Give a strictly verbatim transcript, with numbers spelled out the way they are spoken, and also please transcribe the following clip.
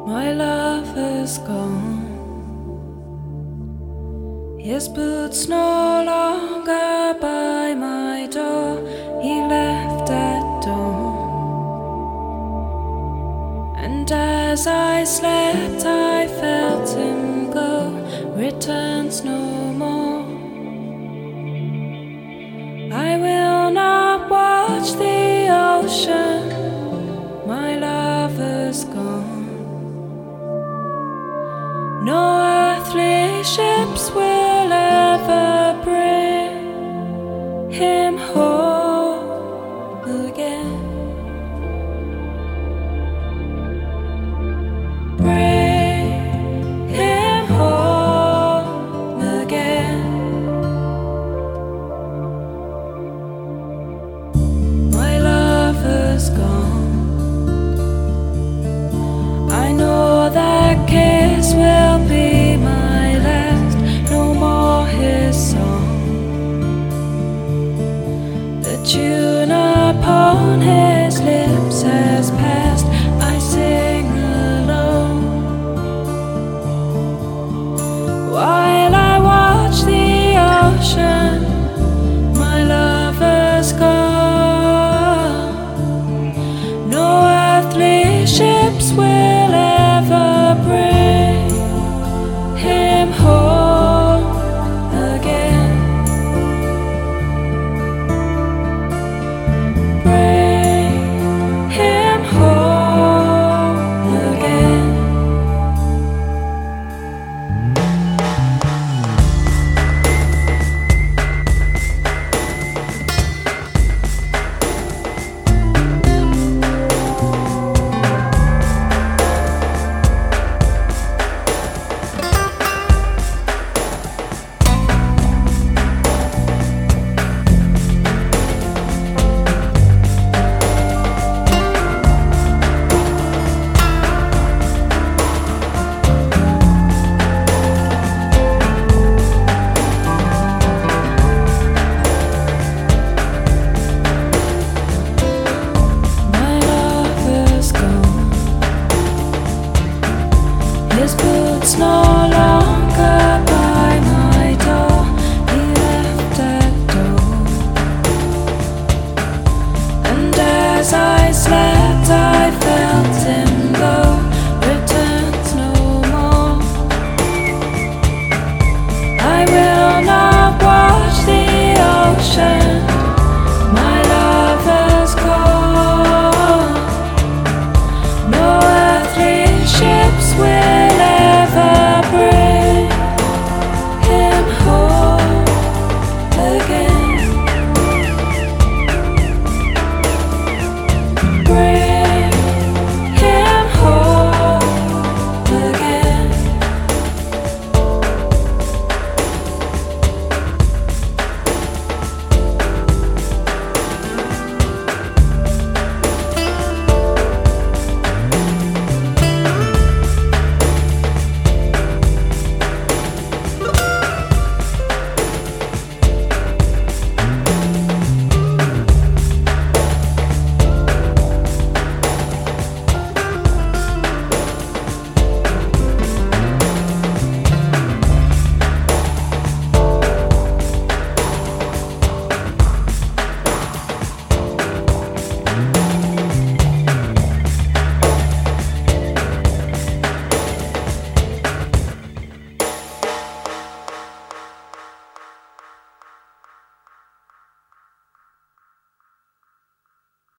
My lover's gone. His boots no longer by my door. He left at dawn. And as I slept I felt him go. Returns no more. I will not watch the ocean. My lover's gone. No earthly ships will ever bring him home again. Bring him home again. My lover's gone. I know that kiss will be my last, no more his song. The tune upon his lips has passed, I sing alone. While I watch the ocean, my lover's gone. No earthly ships will